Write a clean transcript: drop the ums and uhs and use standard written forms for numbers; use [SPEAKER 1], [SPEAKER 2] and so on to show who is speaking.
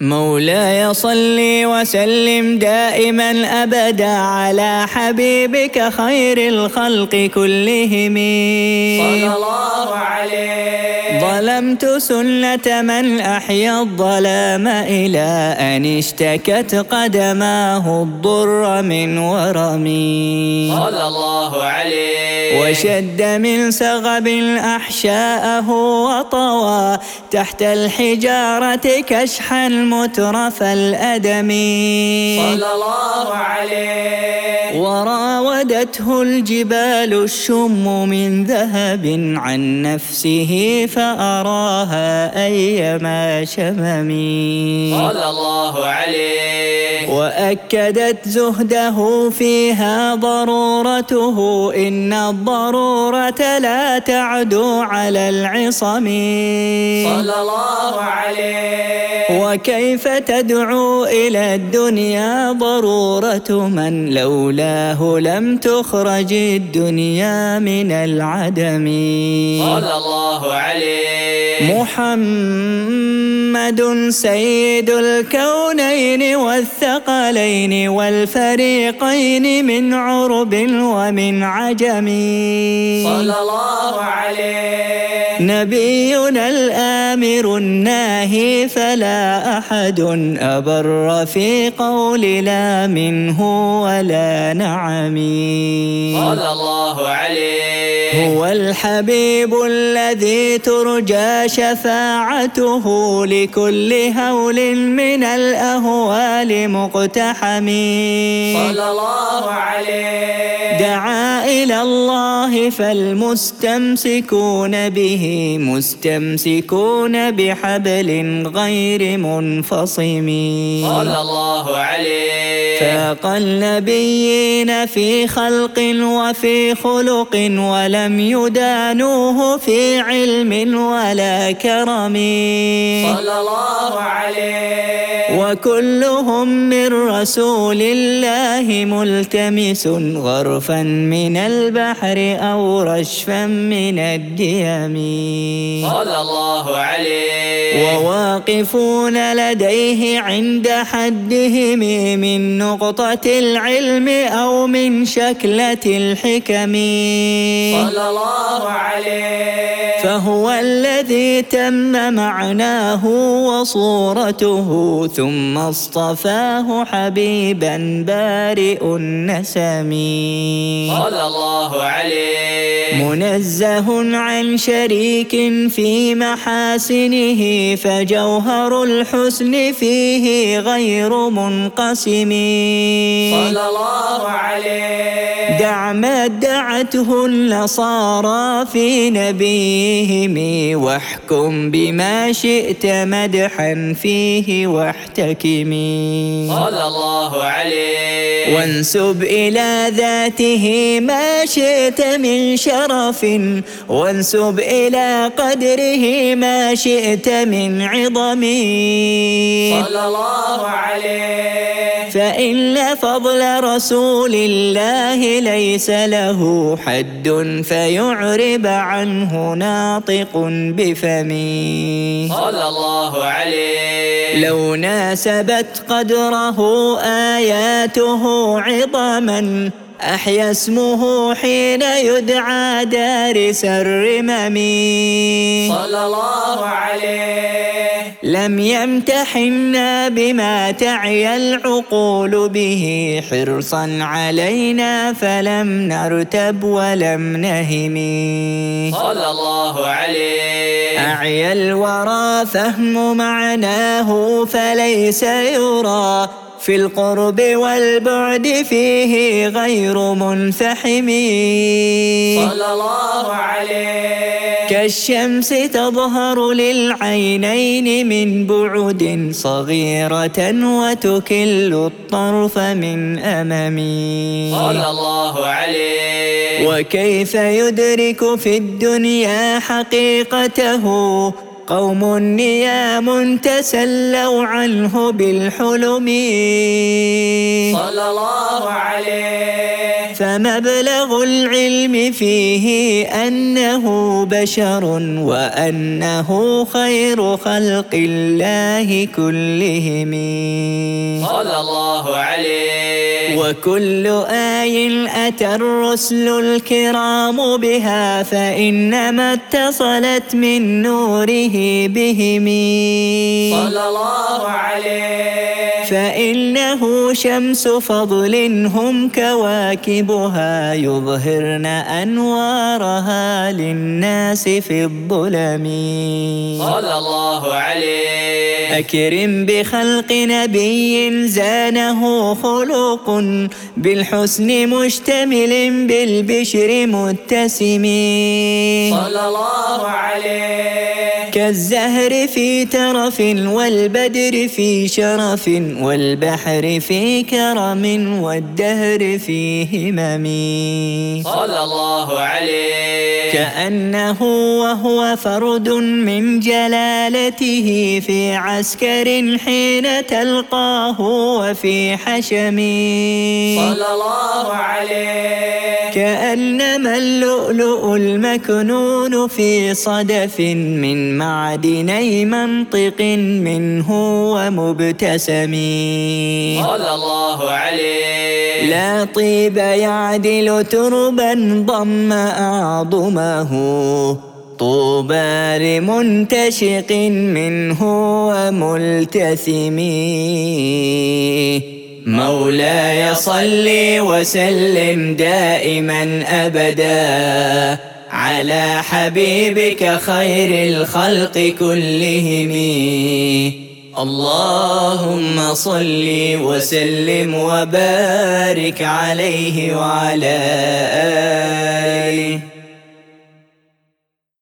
[SPEAKER 1] مولاي صل وسلم دائما أبدا على حبيبك خير الخلق كلهم
[SPEAKER 2] صلى الله عليه.
[SPEAKER 1] ظلمت سنة من أحيا الظلام إلى أن اشتكت قدماه الضر من ورمي
[SPEAKER 2] صلى الله عليه.
[SPEAKER 1] وشد من سغب أحشاءه وطوى تحت الحجارة كشحا مترف الأدم
[SPEAKER 2] صلى الله عليه.
[SPEAKER 1] وراودته الجبال الشم من ذهب عن نفسه فأراها أيما شمم
[SPEAKER 2] صلى الله عليه.
[SPEAKER 1] وأكدت زهده فيها ضرورته إن الضرورة لا تعدو على العصم
[SPEAKER 2] صلى الله عليه.
[SPEAKER 1] وكيف تدعو إلى الدنيا ضرورة من لولاه لم تخرج الدنيا من العدم
[SPEAKER 2] صلى الله عليه.
[SPEAKER 1] محمد سيد الكونين والثقلين والفريقين من عرب ومن عجم
[SPEAKER 2] صلى الله عليه.
[SPEAKER 1] نبينا الآمر الناهي فلا أحد أبر في قول لا منه ولا نعم
[SPEAKER 2] صلى الله عليه.
[SPEAKER 1] هو الحبيب الذي ترجى شفاعته لكل هول من الأهوال مقتحم
[SPEAKER 2] صلى الله عليه.
[SPEAKER 1] دعا إلى الله فالمستمسكون به مستمسكون بحبل غير منفصم
[SPEAKER 2] صلى الله عليه.
[SPEAKER 1] فاق النبيين في خلق وفي خلق ولم يدانوه في علم ولا كرم
[SPEAKER 2] صلى الله عليه.
[SPEAKER 1] وكلهم من رسول الله ملتمس غرفا من البحر أو رشفا من الديم
[SPEAKER 2] صلى الله عليه.
[SPEAKER 1] وواقفون لديه عند حدهم من نقطة العلم أو من شكلة الحكم
[SPEAKER 2] صلى الله عليه.
[SPEAKER 1] فهو الذي تم معناه وصورته ثم اصطفاه حبيبا بارئ النسم
[SPEAKER 2] صلى الله عليه.
[SPEAKER 1] منزه عن شريك في محاسنه فجوهر الحسن فيه غير منقسم
[SPEAKER 2] صلى الله عليه.
[SPEAKER 1] دع ما ادعته النصارى في نبيهم واحكم بما شئت مدحا فيه واحتكم
[SPEAKER 2] صلى الله عليه.
[SPEAKER 1] وانسب إلى ذاته ما شئت من شرف وانسب إلى قدره ما شئت من عظم
[SPEAKER 2] صلى الله عليه.
[SPEAKER 1] فإن فضل رسول الله ليس له حد فيعرب عنه ناطق بفمه
[SPEAKER 2] صلى الله عليه.
[SPEAKER 1] لو ناسبت قدره آياته عظما أحيا اسمه حين يدعى دارس الرمم
[SPEAKER 2] صلى الله عليه.
[SPEAKER 1] لم يمتحنا بما تعي العقول به حرصا علينا فلم نرتب ولم نهم
[SPEAKER 2] صلى الله عليه.
[SPEAKER 1] أعيا الورى فهم معناه فليس يرى في القرب والبعد فيه غير منفحم
[SPEAKER 2] صلى الله عليه.
[SPEAKER 1] كالشمس تظهر للعينين من بعد صغيرة وتكل الطرف من أمم
[SPEAKER 2] صلى الله عليه.
[SPEAKER 1] وكيف يدرك في الدنيا حقيقته قوم نيام تسلوا عنه بالحلم
[SPEAKER 2] صلى الله عليه.
[SPEAKER 1] فمبلغ العلم فيه أنه بشر وأنه خير خلق الله كلهم
[SPEAKER 2] صلى الله عليه.
[SPEAKER 1] وكل آي أتى الرسل الكرام بها فإنما اتصلت من نوره بهم
[SPEAKER 2] صلى الله عليه.
[SPEAKER 1] فإنه شمس فضل هم كواكبها يظهرن أنوارها للناس في الظلم
[SPEAKER 2] صلى الله عليه.
[SPEAKER 1] أكرم بخلق نبي زانه خلق بالحسن مشتمل بالبشر متسم
[SPEAKER 2] صلى الله عليه.
[SPEAKER 1] كالزهر في ترف والبدر في شرف والبحر في كرم والدهر في همم
[SPEAKER 2] صلى الله عليه.
[SPEAKER 1] كأنه وهو فرد من جلالته في عسكر حين تلقاه وفي حشم
[SPEAKER 2] صلى الله عليه.
[SPEAKER 1] كأنما اللؤلؤ المكنون في صدف من معدني منطق منه ومبتسم
[SPEAKER 2] صلى الله عليه.
[SPEAKER 1] لا طيب يعدل تربا ضم أعظمه طوبى لمنتشق منه وملتثم مولاي صل وسلم دائما أبدا على حبيبك خير الخلق كلهم اللهم صل وسلم وبارك عليه وعلى آله